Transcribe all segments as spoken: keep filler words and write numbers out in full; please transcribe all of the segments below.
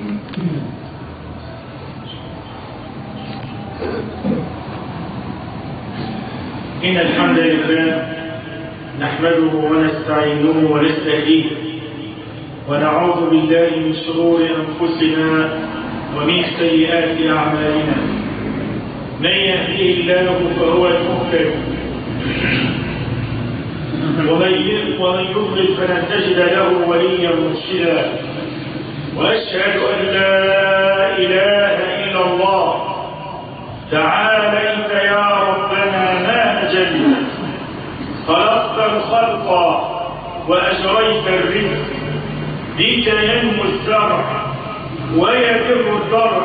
إن الحمد لله نحمده ونستعينه ونستهديه ونعوذ بالله من شرور أنفسنا ومن سيئات أعمالنا. من يهديه الله فهو المهتد ومن يضلل فلن تجد له وليا مرشدا. وأشهد أن لا إله إلا الله تعاليت يا ربنا ما أجل خلقت الخلق وأجريت الرزق بك ينمو الزرع ويبر الضرع.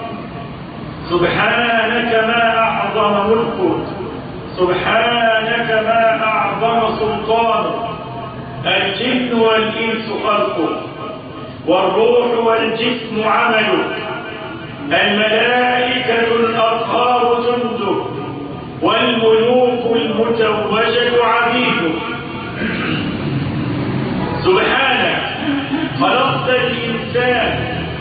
سبحانك ما أعظم ملكك، سبحانك ما أعظم سلطانك. الجن والإنس خلقك والروح والجسم عملك. الملائكة الأطهار جندك والملوك المتوجة عبيدك. سبحانك خلقت الإنسان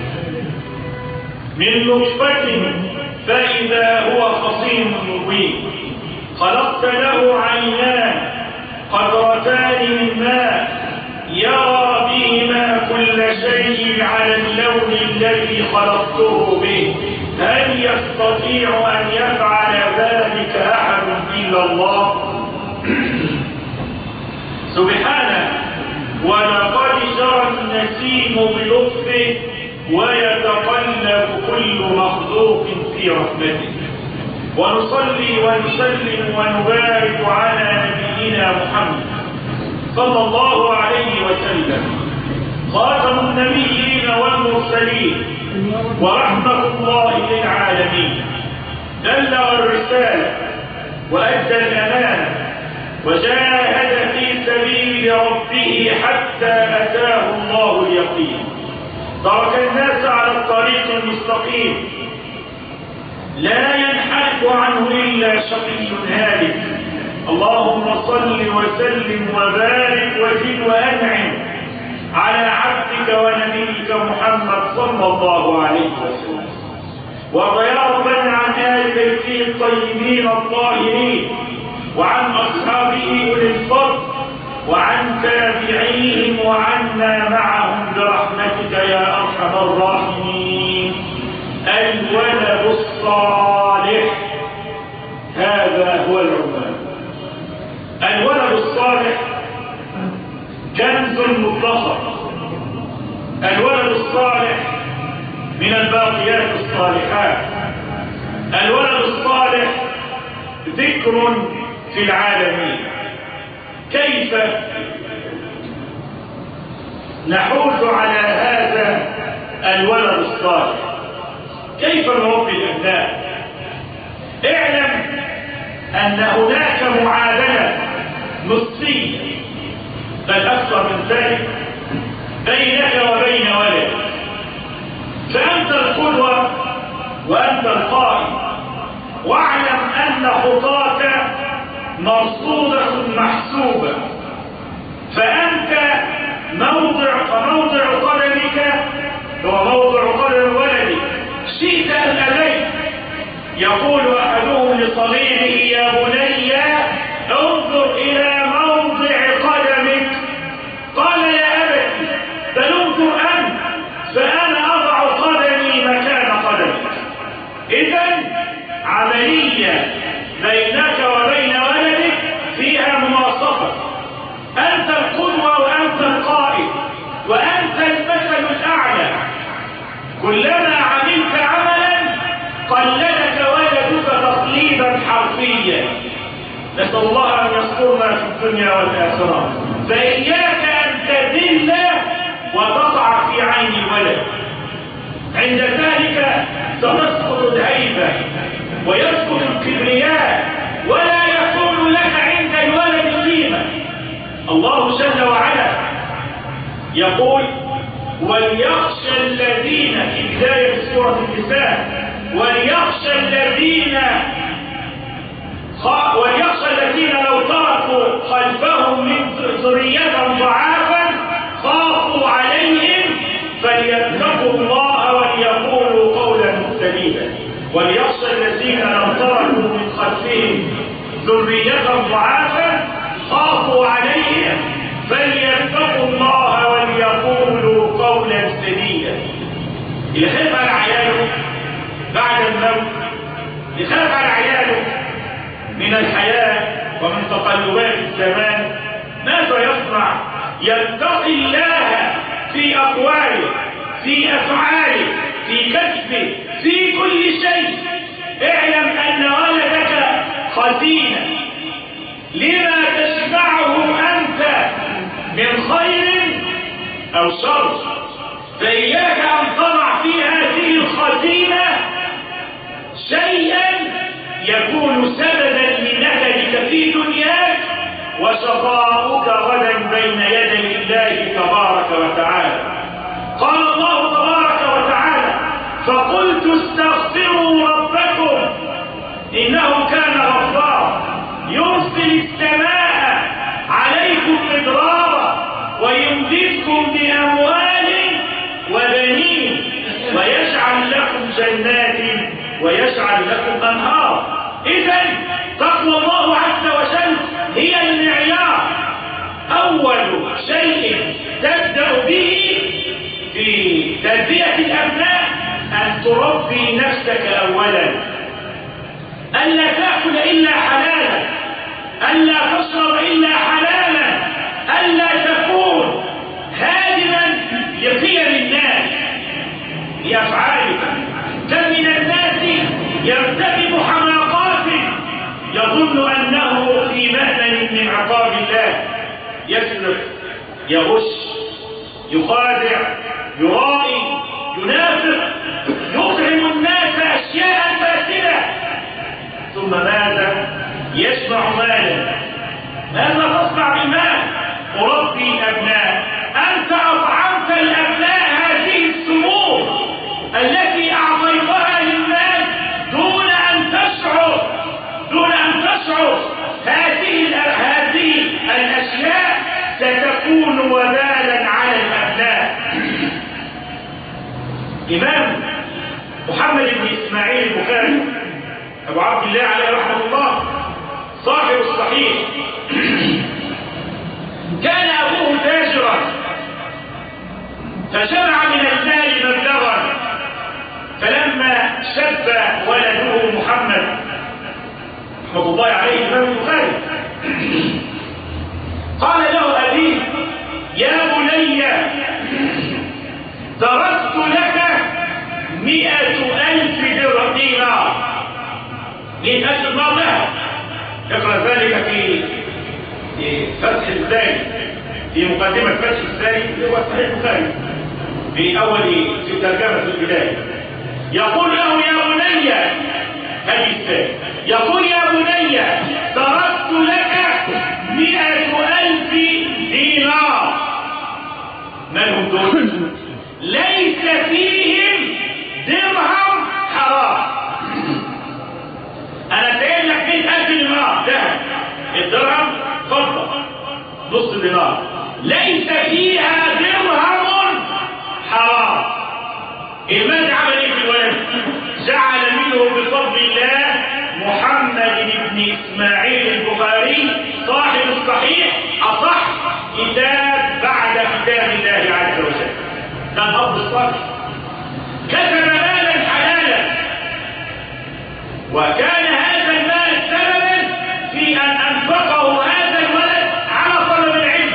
من نطفة فإذا هو خصيم مبين. خلقت له عينان قطرتان من ماء يرى بهما كل شيء على اللون الذي خلقته به. هل يستطيع أن يفعل ذلك أحد إلا الله؟ سبحانه. ولقد جرى النسيم بلطفه ويتقلب كل مخلوق في رحمته. ونصلي ونسلم ونبارك على نبينا محمد صلى الله عليه وسلم، خاتم النبيين والمرسلين ورحمة الله للعالمين. بلغ الرسالة وأدى الأمانة وجاهد في سبيل ربه حتى أتاه الله اليقين. ترك الناس على الطريق المستقيم لا ينحرف عنه إلا شقي هالك. اللهم صل وسلم وبارك وزد وأنعم على عبدك ونبيك محمد صلى الله عليه وسلم. وارض يا ربنا عن آل بيته الطيبين الطاهرين وعن أصحابه أولي الفضل وعن تابعيهم وعنا معهم برحمتك يا أرحم الراحمين. الولد الصالح هذا هو العنوان. الولد الصالح كنز مطلق. الولد الصالح من الباقيات الصالحات. الولد الصالح ذكر في العالمين. كيف نحوز على هذا الولد الصالح؟ كيف نربي الأبناء؟ اعلم أن هناك معادلة نصفية بل أكثر من ذلك بينك وبين ولدك. فأنت القدوة وأنت القائد، واعلم أن خطاك مرصودة محسوبة. فأنت موضع فموضع قدمك هو موضع قدم ولدك شئت أم أبيت. يقول أحدهم لصغيره يا بني انظر إلى موضع قدمك. قال يا أبت بل انظر أنت فأنا أضع قدمي مكان قدمك. إذن عملية بينك وبين ولدك فيها مناصفة. أنت القدوة وأنت القائد وأنت المثل الأعلى. كلما عملت عملا قلدك ولدك تقليدا حرفيا. نسأل الله أن يسترنا في الدنيا والآخرة. فإياك أن تذل وتقع في عين الولد. عند ذلك ستسقط الهيبة ويسقط الكبرياء ولا يكون لك عند الولد قيمة. الله جل وعلا يقول وليخشى الذين في بداية سورة النساء وليخشى الذين وليخشى الذين لو تركوا خلفهم من ذرية ضعافا خافوا عليهم فليتقوا الله وليخشى الذين لو تركوا من خلفهم ذرية ضعافا خافوا عليهم فليتقوا الله وليقولوا قولا سديدا. اللي خاف على عياله بعد الموت، اللي خاف على عياله من الحياة ومن تقلبات الزمان، ماذا يصنع؟ يتقي الله في أقواله، في أفعاله، في كسبه، في كل شيء. اعلم أن ولدك خزينة لما تشبعه أنت من خير أو شر، فإياك أن تضع في هذه الخزينة شيئا يكون سببا لنكدك في دنياك وشقاؤك غدا بين يدي الله تبارك وتعالى. قال الله تبارك وتعالى: فقلت استغفروا ربكم إنه كان غفارا يرسل السماء عليكم مدرارا ويمددكم بأموال وبنين ويجعل لكم جنات ويجعل لكم أنهار. إذن تقوى الله عز وجل هي المعيار. أول شيء تبدأ به في تربية الأبناء أن تربي نفسك أولا، ألا تأكل إلا حلالا، ألا تشرب إلا حلالا، ألا تكون هادما لقيم الناس بأفعالك. كم من الناس يرتكب حماقات يظن أنه في مأمن من عقاب الله، يسرق، يغش، يخادع، يرائي، ينافق، يطعم الناس أشياء فاسدة، ثم ماذا؟ يجمع مالا. ماذا تصنع بالمال؟ أربي الأبناء. أنت أطعمت الأبناء هذه السموم التي أعطيتها للناس دون أن تشعر دون أن تشعر هذه هذه الأشياء ستكون وبالا على الأبناء. إمام محمد بن إسماعيل البخاري أبو عبد الله عليه رحمه الله صاحب الصحيح كان أبوه تاجرا فجمع من المال مبلغا، فلما شب ولده محمد رحمه الله عليه الإمام البخاري قال له أبيه: يا بني تركت لك مئة ألف دينار. مئة ألف دينار لها. يقرأ ذلك في فتح الثاني، في مقدمة فتح الثاني هو صحيح البخاري في أول في ترجمة البداية. يقول له: يا بني، هذه الثاني، يقول: يا بني تركت لك مئة ألف دينار. من هم دول؟ ليس فيهم درهم حرام. أنا سأل لك مئة ألف دينار ذهب، الدرهم فضة نص دينار، ليس فيها درهم حرام. المال عمل ايه في الولد؟ جعل منه بفضل الله محمد بن إسماعيل البخاري صاحب الصحيح أصح كتاب بعد كتاب الله عز وجل. كان أب الصالح، كسب مالا حلالا، وكان هذا المال سببا في أن أنفقه هذا الولد على طلب العلم،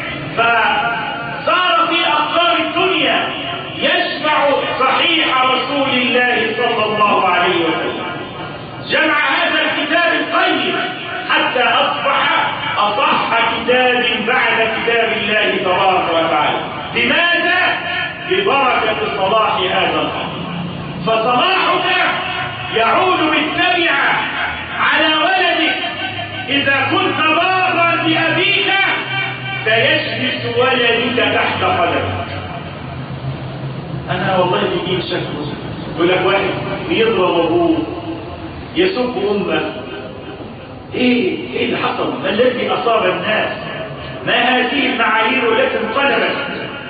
فصار في أقطار الدنيا يشبع صحيح رسول الله صلى الله عليه وسلم. جمع هذا الكتاب القيم حتى أصبح أصح كتاب بعد كتاب الله تبارك وتعالى. لماذا؟ ببركة صلاح هذا الأمر. فصلاحك يعود بالتبعة على ولدك. إذا كنت بارا بأبيك سيجلس ولدك تحت قدمك. أنا والله بيجيب شكله، يقول لك واحد بيضرب أبوه، يسب أمه. إيه إيه اللي حصل؟ ما الذي أصاب الناس؟ ما هذه المعايير التي انقلبت؟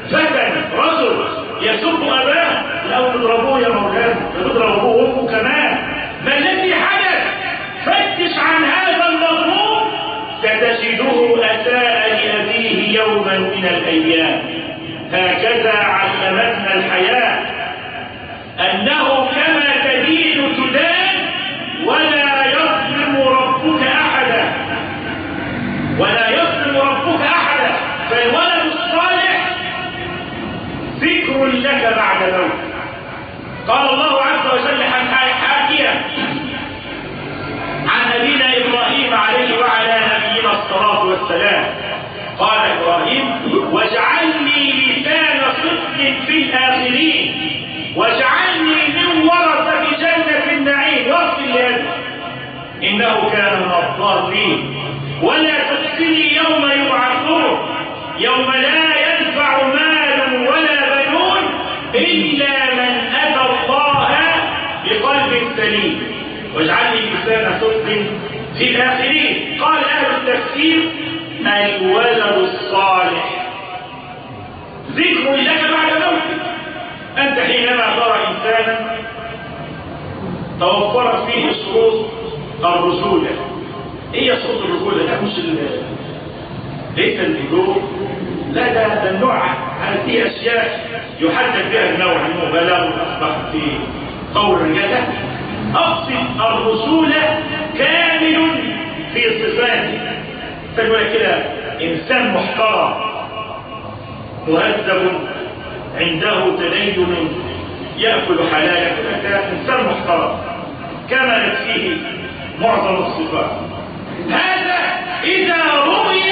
فتن رجل يسب أباه، لا بيضربوه يا مولانا، بيضرب أبوه وأمه كمان. يوما من الأيام. هكذا علمتنا الحياة، أنه كما تدين تدان، ولا يظلم ربك أحدا، ولا يظلم ربك أحدا. فالولد الصالح ذكر لك بعد موتك. قال الله عز وجل حاكيا عن نبينا إبراهيم عليه وعلى نبينا الصلاة والسلام، قال إبراهيم: واجعلني لسان صدق في الآخرين واجعلني من ورثة جنة النعيم واغفر لي إنه كان من الضالين ولا تخزني يوم يبعثون يوم لا ينفع مال ولا بنون إلا من أتى الله بقلب سليم واجعلني لسان صدق في الآخرين. قال أهل التفسير: الولد الصالح ذكر لك بعد موتك. أنت حينما ترى إنسانا توفرت فيه شروط الرجولة. إيه شروط الرجولة؟ ده مش ليس الإجور، لا، ده ده النوع. هذه أشياء يحدد بها النوع المبالغ أصبح في قول الرجال. أقصد الرسولة كامل في صفاته. تقول كده إنسان محترم مهذب عنده تدين يأكل حلالا، كده إنسان محترم كملت فيه معظم الصفات. هذا إذا رؤي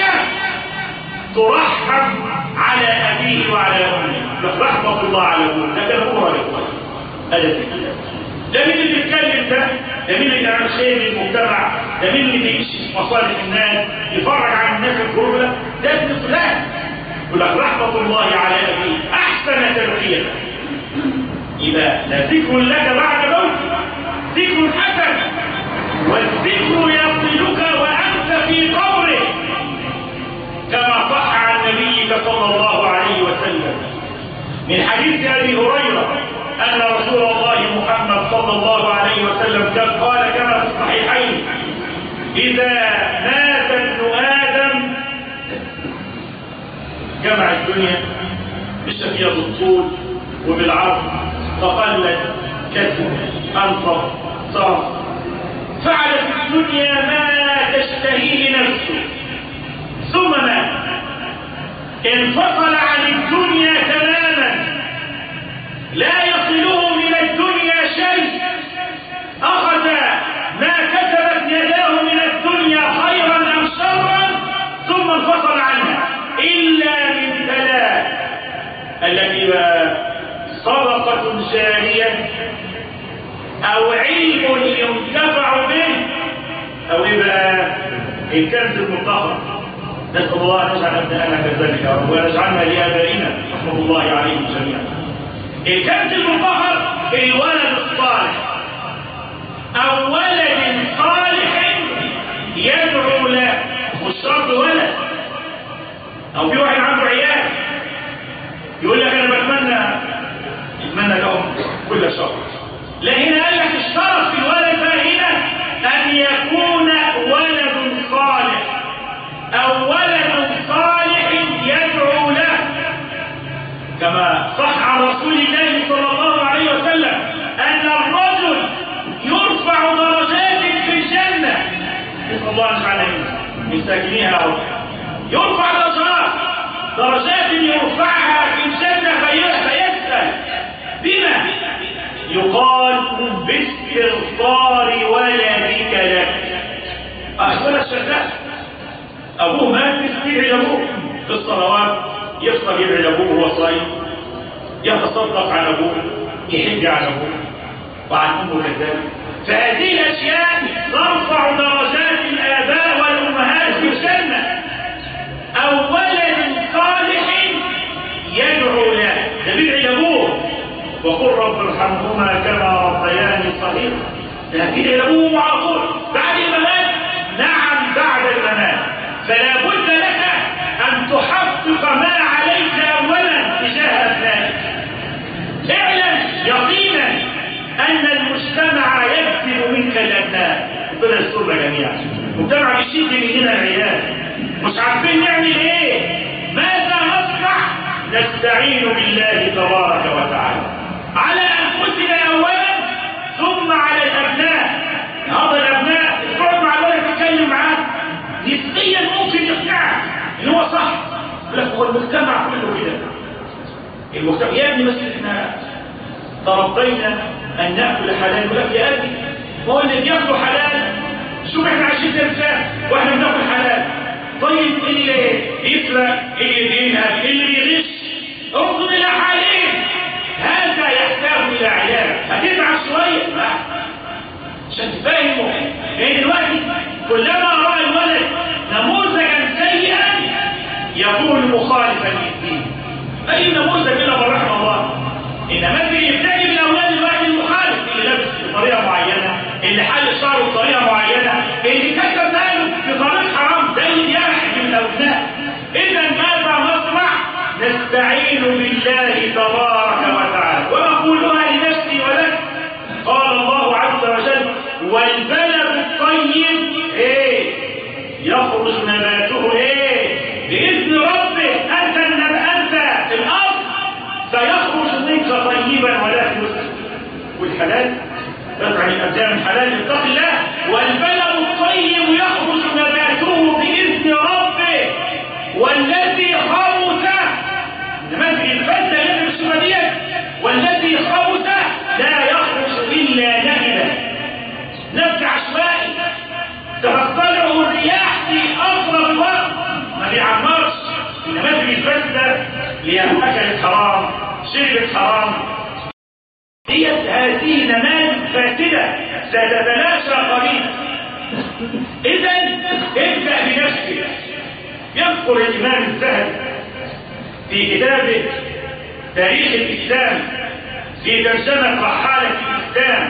ترحم على أبيه وعلى أمه، رحمة الله على أبوه. لكن هو هذا ده مين اللي بيتكلم؟ ده ده مين اللي يعمل خير للمجتمع؟ ده مين اللي بيمشي في مصالح الناس يفرج عن الناس الكروبلة؟ ده ابن فلان. يقول لك رحمة الله على أبيه أحسن تربية. يبقى لا ذكر لك بعد موتك، ذكر حسن، والذكر يصلك وأنت في قبره، كما صح عن نبيك صلى الله عليه وسلم من حديث أبي هريرة أن رسول الله محمد صلى الله عليه وسلم قال كما في الصحيحين: إذا مات ابن آدم جمع الدنيا بالشفية بالطول وبالعرض، فقلت كسر أنصر صار، فعلت الدنيا ما تشتهيه نفسه، ثم مات، انفصل عن الدنيا تماما، لا يصله من الدنيا شيء، أخذ ما كسبت يداه من الدنيا خيرا أم شرا، ثم انفصل عنها إلا من ثلاث، التي صدقة جارية أو علم ينتفع به أو يبقى الكنز المطهر. نسأل الله أن يجعل أبناءنا كذلك يا رب، ونجعلنا لآبائنا رحمة الله عليهم جميعا. الكنز المطهر الولد الصالح، أو ولد صالح يدعو له، مش شرط ولد. أو في واحد عنده عيال يقول لك أنا بتمنى يتمنى لهم كل شهر. لا، هنا قال لك اشترط في الولد هنا أن يكون ولد صالح أو ولد صالح يدعو له، كما صح عن رسول الله صلى الله عليه وسلم أن الرجل يرفع درجات في الجنة، نسأل الله أن يجعلنا من ساكنيها، يرفع درجات درجات يرفعها في الجنة فيسأل بما يقال باستغفار ولدك لك. أحسن الشهداء أبوه مات يستدعي لأبوه في الصلوات، يفطر يدعي لأبوه وهو صايم، يتصدق عن أبوه، يحج عن أبوه وعن أمه كذلك. فهذه الأشياء ترفع درجات الآباء والأمهات في الجنة. أو ولد صالح يدعو له، ده بيدعي لأبوه وقل رب ارحمهما كما ربياني صغيرا، ده بيدعي لأبوه على طول بعد الممات. نعم بعد الممات، فلا بد لك أن تحقق ما عليك أولا تجاه أبنائك. اعلم يقينا أن المجتمع يكسب منك الأبناء. ربنا يسترنا جميعا. المجتمع بيشد مننا العيال، مش عارفين نعمل ايه، ماذا نستعين بالله تبارك وتعالى على أنفسنا أولا ثم على الأبناء. هذا الأبناء تقعد مع الولد تتكلم معاه نسبيا ممكن يقنعك إن هو صح، لك هو المجتمع كله كده. المجتمع يا ابني بس احنا تربينا أن نأكل حلال، ولك يا ابني ما هو اللي بياكلوا حلال شوف احنا عايشين ازاي واحنا بناكل حلال. طيب اللي يسرق اللي بينهب اللي بيغش انظر الى حالين، هذا يحتاج الى علاج. هتتعب شويه عشان تفهمه، لان دلوقتي كلما راى الولد نموذجا سيئا يكون مخالفا للدين. اي نموذج الا من رحم الله. انما اللي يبتدي بالاولاد الوقت المخالف، اللي لابس بطريقه معينه، اللي حل شعره بطريقه معينه، اللي كسب ماله بطريقه حرام، ده اللي يحكي من الاولاد. اذا ماذا نصنع؟ نستعين بالله تبارك وتعالى ونقولها لنفسي ولك. قال الله عز وجل: والبلد الطيب ايه يخرج نباته ايه باذن ربه. انت انت في الارض سيخرج منك طيبا ولا يسلم. والحلال تدعي الابدان الحلال اتق الله. والبلد الطيب يخرج نباته باذن ربه والذي خبث، نماذج الفلسفه اللي في السودانيه، والذي خبث لا يخرج الا نهبا، نبت عشوائي تفصله الرياح في اقرب وقت ما بيعمرش. نماذج الفلسفه اللي اكلت حرام شربت حرام، هي هذه نماذج فاسده ستتلاشى قريبا. اذا ابدا بنفسك. يذكر الامام الذهبي في كتابه تاريخ الاسلام في ترجمه رحاله الاسلام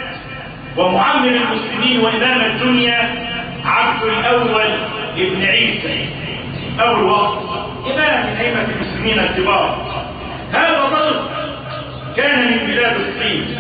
ومعمر المسلمين وامام الدنيا عبد الاول ابن عيسى اول وقت امام من ائمه المسلمين الكبار. هذا الرجل كان من بلاد الصين.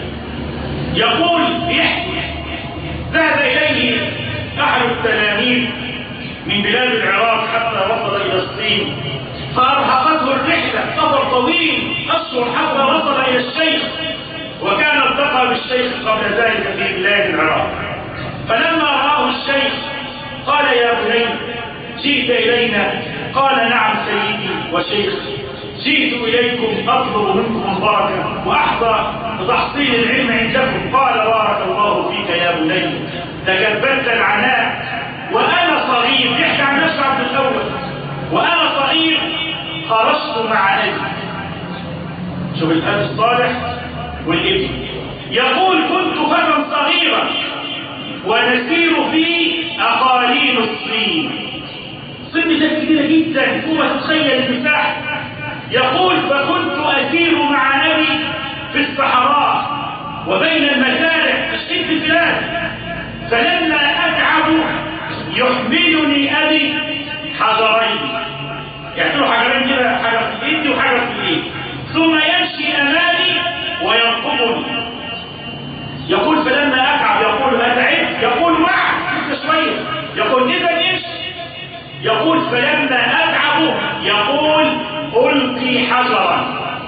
يقول يحكي ذهب اليه احد التلاميذ من بلاد العراق حتى وصل الى الصين، فارهقته الرحله سفر طويل اشهر حتى وصل الى الشيخ، وكان التقى بالشيخ قبل ذلك في بلاد العراق. فلما راه الشيخ قال: يا بني جئت الينا؟ قال: نعم سيدي وشيخ، جئت اليكم اطلب منكم البركه واحظى بتحصيل العلم عندكم. قال: بارك الله فيك يا بني، تجبدت العناء وانا صغير. يحكي عن نفسه عبد الاول: وانا صغير خرجت مع ابي. شوف الاب الصالح والابن. يقول: كنت فتى صغيرا ونسير في اقاليم الصين. الصين ده كبيره جدا فوق تتخيل المساحه. يقول: فكنت اسير مع ابي في الصحراء وبين المزارع اشتد البلاد، فلما اتعب يحملني ابي حجرين، يعني له حجرين كده، حجر في ايدي وحجر في الايد، ثم يمشي امامي وينقضني. يقول: فلما اتعب يقول: اتعبت؟ يقول: معك لسه شويه. يقول: اذا امشي. يقول: فلما اتعب يقول: القي حجرا،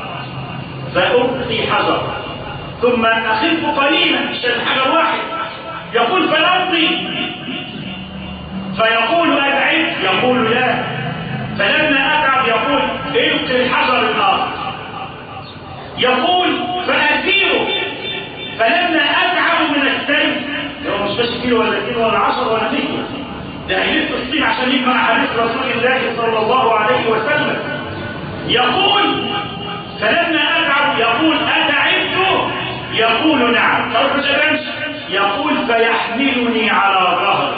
فالقي حجر ثم اخف قليلا عشان حجر واحد. يقول: فنمضي، فيقول: اتعبت؟ يقول: لا. فلما اتعب يقول: القي الحجر الاخر. يقول: فاسير، فلما اتعب من السير، هو مش ماشي كيلو ولا كيلو ولا عشر ولا مية، ده هيلف الصين عشان يجمع حديث رسول الله صلى الله عليه وسلم. يقول: فلما اتعب يقول: اتعبت؟ يقول: نعم. طب مش امشي. يقول: فيحملني على ظهري،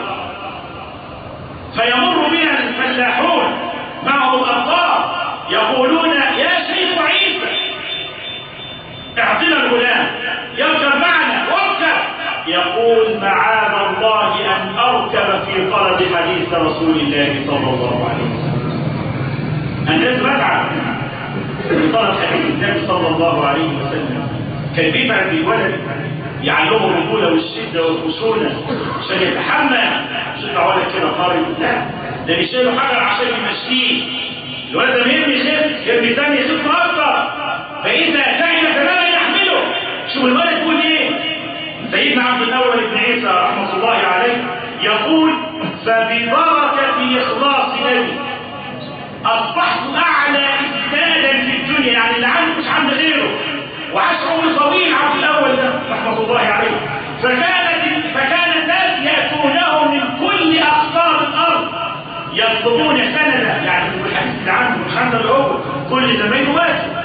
فيمر بنا الفلاحون معهم الابطال يقولون: يا شيخ عيسى اعطنا الغلام يركب معنا، واركب. يقول: معاذ الله ان اركب في طلب حديث رسول الله صلى الله عليه وسلم. الناس متعب في طلب حديث النبي صلى الله عليه وسلم. كان بيبعد بالولد يعلمه الرجوله والشده والخشونه عشان يتحمل. مش يطلع ولد كده قارب، لا، ده بيشيله حجر عشان يمشيه. الولد لما يرمي يخف، يرمي ثاني يخف اكثر، فاذا تعب تماما يحمله. شوف الولد يقول ايه؟ سيدنا عبد الاول بن عيسى رحمه الله عليه يقول: فببركه اخلاص نبي اصبحت اعلى اسنادا في الدنيا، يعني اللي عنده مش عند غيره، وعاش عمر طويل عبد الاول ده رحمه الله عليه. فكانت فكان الناس ياتونه من كل اقطار الارض يطلبون سندا، يعني الحديث اللي عنده مش عنده العقل، كل زمانه مات.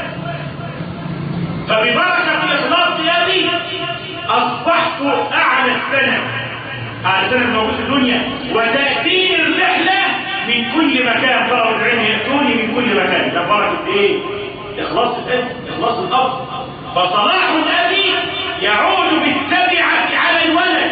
فببركه اخلاص ابي اصبحت اعلى السند، اعلى سند موجود في الدنيا، وتاتيني الرحله من كل مكان، طلب العلم ياتوني من كل مكان. ده بركه ايه؟ اخلاص الاب، اخلاص الاب. فصلاح الاب يعود بالتبعه على الولد.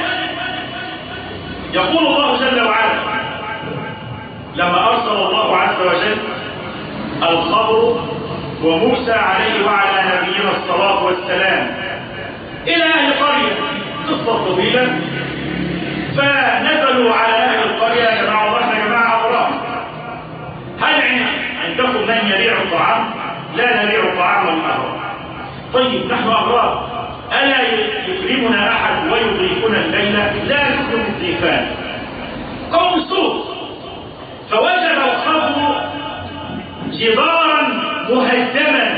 يقول الله جل وعلا لما ارسل الله عز وجل الخضر وموسى عليه وعلى نبينا الصلاه والسلام الى اهل قريه، قصه طويله، فنزلوا على اهل القريه: يا جماعه الله احنا جماعه اغراب، هل عندكم من يبيع الطعام؟ لا نبيع الطعام والمهر. طيب نحن اغراب، الا يكرمنا احد ويضيفنا الليله؟ لا نكرم الضيفان. قوم سوء. فوجد الخضر جدارا مهدما،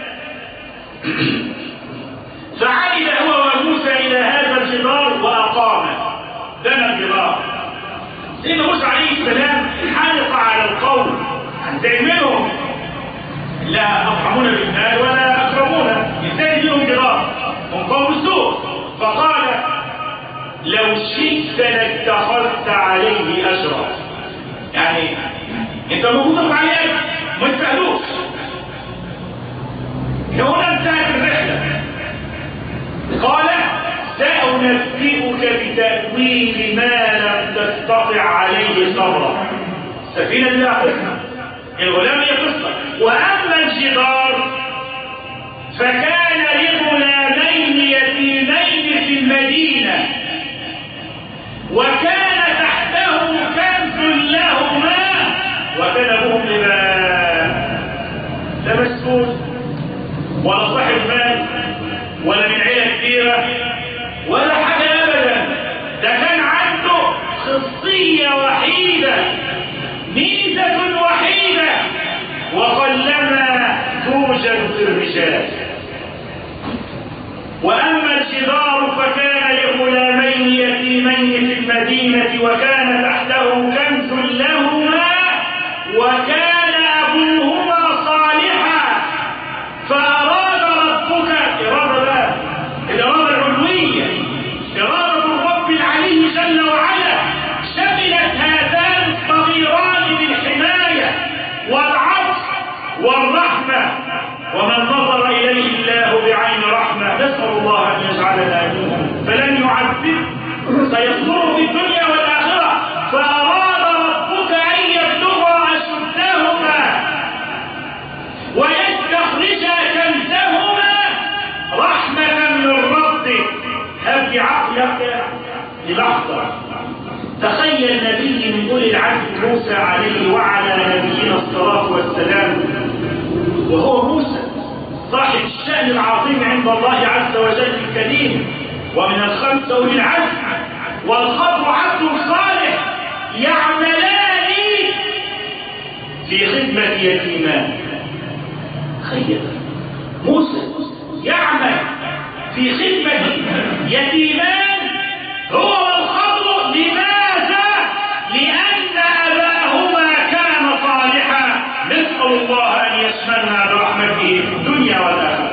فعمد هو وموسى الى هذا الجدار واقامه، بنى الجدار. سيدنا موسى عليه السلام حالق على القوم ان تعملهم لا اطعمون بالمال ولا اكرمون، ازاي لهم جدار؟ هم قوم سوء. فقال: لو شئت لاتخذت عليه اجرا، يعني انت موجود عليه اجر ما تسالوش. هنا انتهت الرحله. قال: سأنبئك بتأويل ما لم تستطع عليه صبرا. السفينة دي قصة، الغلام هي قصة. وأما الجدار فكان لغلامين يتيمين في المدينة، وكان تحته كنز لهما، وكان أبوهم لبان، لا مسؤول ولا صاحب مال ولا من عيلة كبيرة ولا حاجة أبدا. ده كان عنده خصية وحيدة، ميزة وحيدة، وقلما توجد في الرجال. وأما الجدار فكان لغلامين يتيمين في المدينة، وكان تحته كنز لهما، وكان أبوهما صالحا، فأراد ربك إرادة الإرادة العلوية، إرادة الرب العلي جل وعلا، شملت هذان الصغيران بالحماية والعطف والرحمة. ومن نظر إليه الله بعين رحمة، نسأل الله أن يجعلنا منهم، فلن يعذب، سيصبر في الدنيا والآخرة. فأراد ربك أن يبلغا أشدهما ويستخرجا كنزهما رحمة من ربك. هب عقلك للحظة، تخيل نبي من أولي العزم موسى عليه وعلى نبينا الصلاة والسلام، وهو موسى صاحب الشأن العظيم عند الله عز وجل الكريم، ومن الخمسة أولي العزم، والخضر عبد صالح، يعملان في خدمة يتيمان. تخيل موسى يعمل في خدمة يتيمان هو والخضر. لماذا؟ لأن أباهما كان صالحا. نسأل الله أن يشملنا برحمته في الدنيا والآخرة.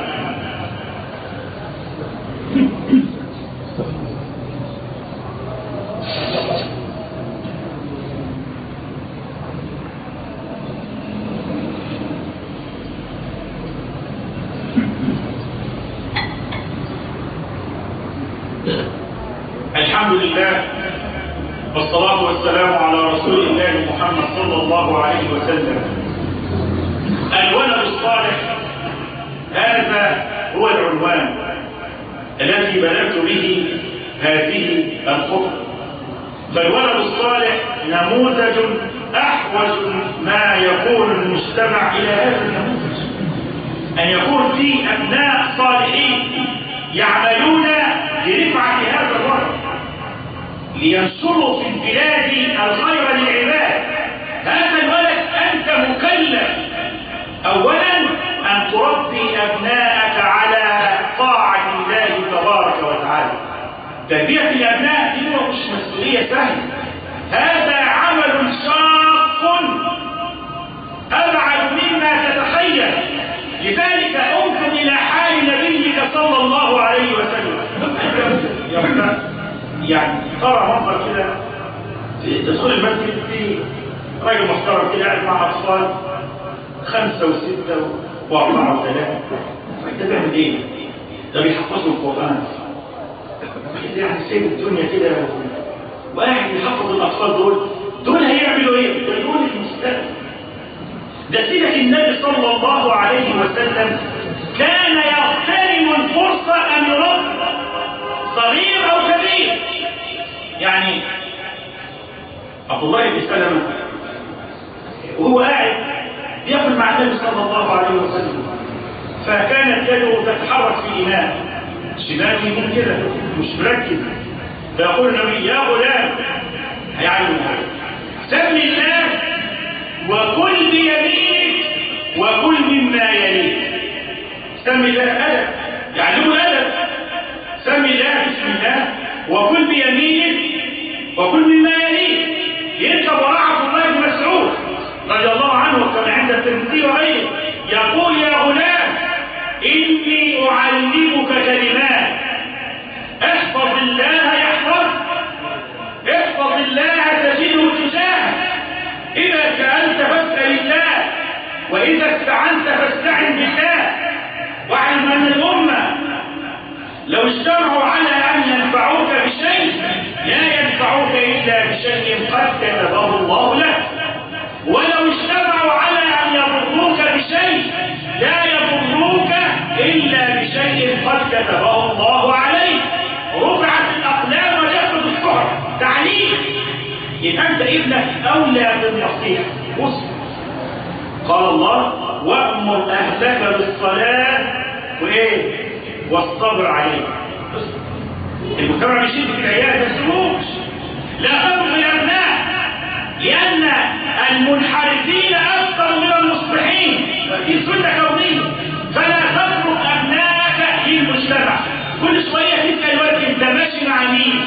الحمد لله والصلاة والسلام على رسول الله محمد صلى الله عليه وسلم. الولد الصالح هذا هو العنوان الذي بدأت به هذه الخطبة. فالولد الصالح نموذج أحسن أحوج ما يكون المجتمع إلى هذا النموذج، أن يكون فيه أبناء صالحين يعملون لرفعة هذا الوطن، لينشروا في البلاد الخير للعباد. هذا الولد أنت مكلف أولا أن تربي أبناءك على طاعة الله تبارك وتعالى. تربية الأبناء دي مش مسؤولية سهلة، هذا عمل شاق أبعد مما تتخيل. لذلك انظر إلى حال نبيك صلى الله عليه وسلم. يعني ترى منظر كده في دخول المسجد، في راجل محترم كده قاعد مع أطفال خمسة وستة وأربعة وثلاثة. ده بيعمل إيه؟ ده بيحفظوا القرآن، يعني سيب الدنيا كده وقاعد يحفظ الأطفال. دول دول هيعملوا إيه؟ ده دول المستقبل. ده سيدة النبي صلى الله عليه وسلم كان يغتنم الفرصة أن يرد صغير أو كبير. يعني عبد الله بن سلمة وهو قاعد يأكل مع النبي صلى الله عليه وسلم، فكانت يده تتحرك في إناء شمال يمين كده مش مركز، فيقول النبي يا غلام، هيعلم سم الله وكل بيمينك وكل مما يليك. سم الله أدب، يعلمه الأدب. سم الله بسم الله وكل بيمينك وكل مما يليك. يركب وراء عبد الله بن مسعود رضي الله عنه كما عند الترمذي وغيره، يقول يا غلام إني أعلمك كلمات، احفظ الله يحفظك، احفظ الله تجده تجاهك، إذا سألت فاسأل الله، وإذا استعنت فاستعن بالله. واعلم أن الأمة لو اجتمعوا على أن ينفعوك بشيء لا ينفعوك إلا بشيء قد كتبه الله لك، ولو اجتمعوا على أن يضروك بشيء لا يضروك إلا بشيء قد كتبه الله عليك. رفعت الأقلام وجفت الصحف. تعليم. يبقى أنت ابنك أولى بالنصيحة. وصف قال الله وأمر أهلك بالصلاة وإيه والصبر عليه. المجتمع بيشد في العيال ما يسلموش، لا تترك الأبناء، لأن المنحرفين أكثر من المصلحين، ودي سنة كونية. فلا تترك أبنائك في المجتمع. كل شوية تسأل الولد أنت ماشي مع مين؟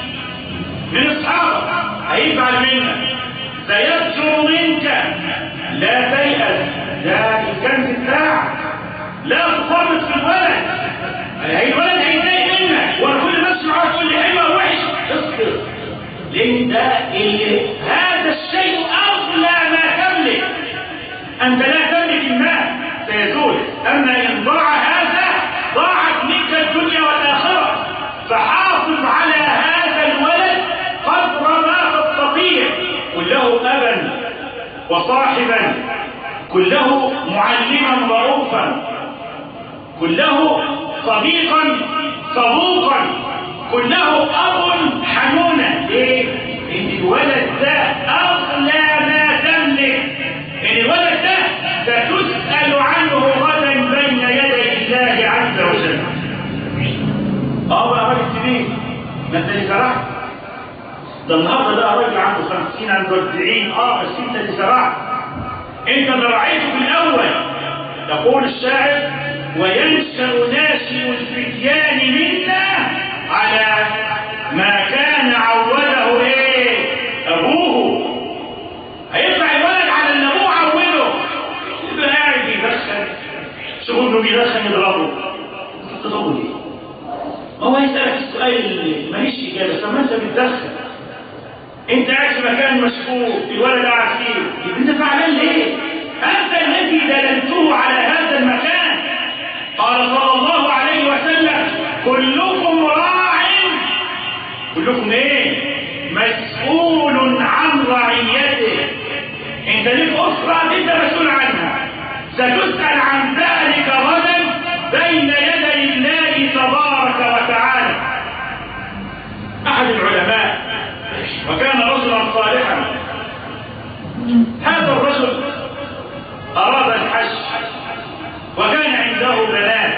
من أصحابك هيفعل منك، سيفجر منك، لا تيأس، ده الكنز بتاعك، لا تفرط في الولد. الولد هيتضايق منك وكل ما تسمعه تقول لي حلوه وحش، اصبر، لان ده اللي هذا الشيء اغلى ما تملك. انت لا تملك المال سيزول، اما ان ضاع هذا ضاعت منك الدنيا والاخره. فحافظ على هذا الولد قدر ما تستطيع. كن له ابا وصاحبا، كن له معلما رؤوفا، كن له صديقا صدوقا، كن له اب حنونا. ليه؟ ان الولد ده اغلى ما تملك. ان الولد ده ستسال عنه غدا بين يدي الله عز وجل. اه بقى راجل كبير، ما انت اللي زرعت. ده النهارده ده راجل عنده خمسين عنده أربعين، اه بس انت اللي زرعت، انت زرعته في الاول. يقول الشاعر وينشأ ناشئ الفتيان منا على ما كان عوده ايه ابوه. هيطلع الولد على اللي ابوه عوده. يبقى قاعد يدخن، شوفوا انه بيدخن يضربه، تضربه ليه؟ هو يسألك السؤال اللي ماليش اجابه. طب ما انت بتدخن، انت قاعد في مكان مشهور، الولد قاعد فيه، يبقى انت فعلان ليه؟ انت الذي دللته على هذا المكان. قال صلى الله عليه وسلم كلكم راع، كلكم ايه؟ مسؤول عن رعيته. انت ليك اسره انت مسؤول عنها، ستسال عن ذلك غدا بين يدي الله تبارك وتعالى. احد العلماء وكان رجلا صالحا هذا الرجل أراد الحج وكان عنده بنات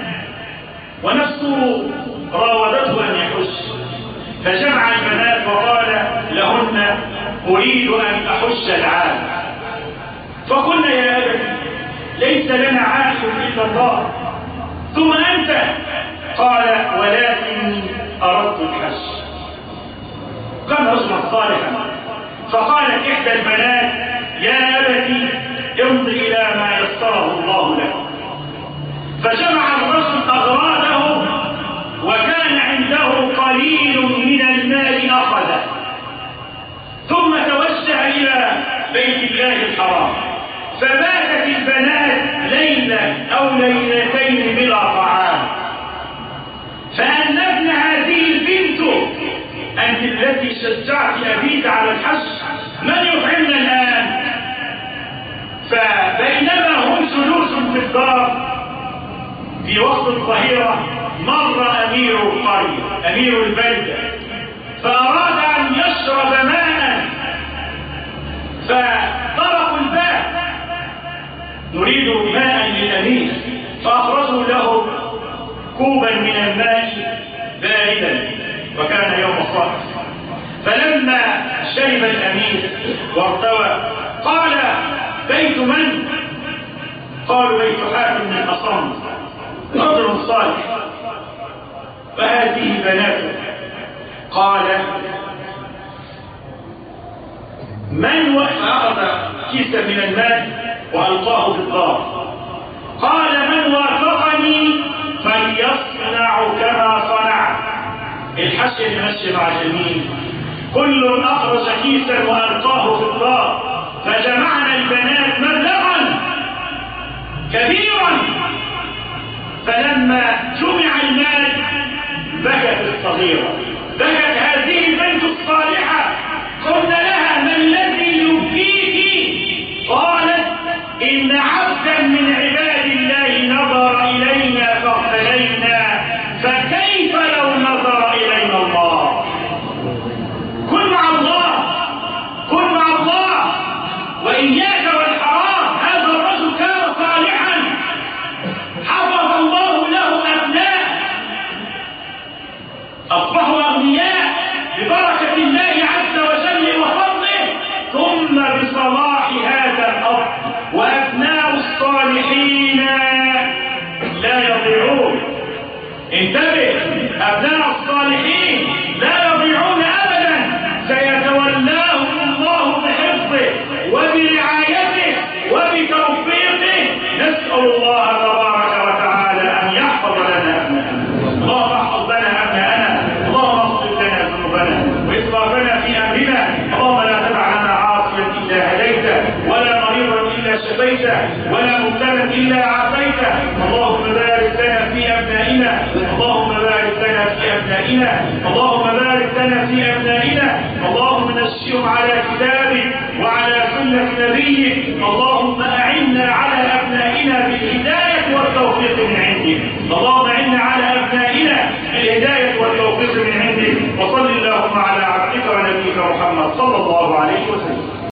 ونفسه راودته أن يحج، فجمع البنات وقال لهن أريد أن أحج العام. فقلنا يا أبت ليس لنا عاقل إلا الله، ثم أنت؟ قال ولكن أردت الحج. كان رجلا صالحا، فقالت إحدى البنات يا أبتي امض إلى ما يسره الله لك. فجمع الرجل أغراضه وكان عنده قليل من المال أخذه، ثم توجه إلى بيت الله الحرام، فباتت البنات ليلة أو ليلتين بلا طعام. فأنبن هذه البنت أنت التي شجعت أبيك على الحج، من يطعمنا الآن؟ فبينما هم جلوس في الدار في وقت الظهيرة مر أمير القرية أمير البلدة فأراد أن يشرب ماء، فطرقوا الباب نريد ماء للأمير، فأخرجوا له كوبا من الماء باردا وكان يوم الصبح. فلما شرب الأمير وارتوى قال بيت من؟ قالوا بيت حاتم بن الأصم رجل صالح وهذه بناته. قال من أخذ كيسا من الماء وألقاه في الدار، قال من وافقني فليصنع كما صنع. الحش اللي مشي مع جميل كل أخرج كيسا وألقاه في الدار، فجمعنا البنات مبلغا كبيرا. فلما جمع المال بكت الصغيرة، بكت هذه البنت الصالحة. قلنا لها ما الذي يبكيك؟ قالت إن عبدا من عباد الله نظر إلينا فاقتلينا، فكيف لو نظر إلينا الله؟ كن مع الله، كن مع الله وإياك والحرام. هذا الرجل كان صالحا حفظ الله له أبناء أصبحوا أغنياء ببركة الله عز وجل وفضله، ثم بصلاح هذا الأرض. وأبناء الصالحين لا يضيعون، انتبه، أبناء الصالحين لا يضيعون أبدا، سيتولاهم الله بحفظه وبرعايته وبتوفيقه. نسأل الله تبارك وتعالى أن يحفظ لنا أبناءنا. اللهم احفظ لنا أبناءنا، اللهم اغفر لنا ذنوبنا وإسرافنا في أمرنا. اللهم لا تدع لنا عاصيا إلا هديته، ولا مريضا إلا شفيته، ولا مبتلا إلا عافيته. اللهم بارك لنا في أبنائنا، اللهم بارك لنا في أبنائنا، اللهم بارك لنا في أبنائنا. اللهم نشئهم على كتابك وعلى سنة نبيك. اللهم أعنا على أبنائنا بالهداية والتوفيق من عندك. اللهم أعنا على أبنائنا بالهداية والتوفيق من عندك. وصل اللهم على عبدك ونبيك محمد صلى الله عليه وسلم.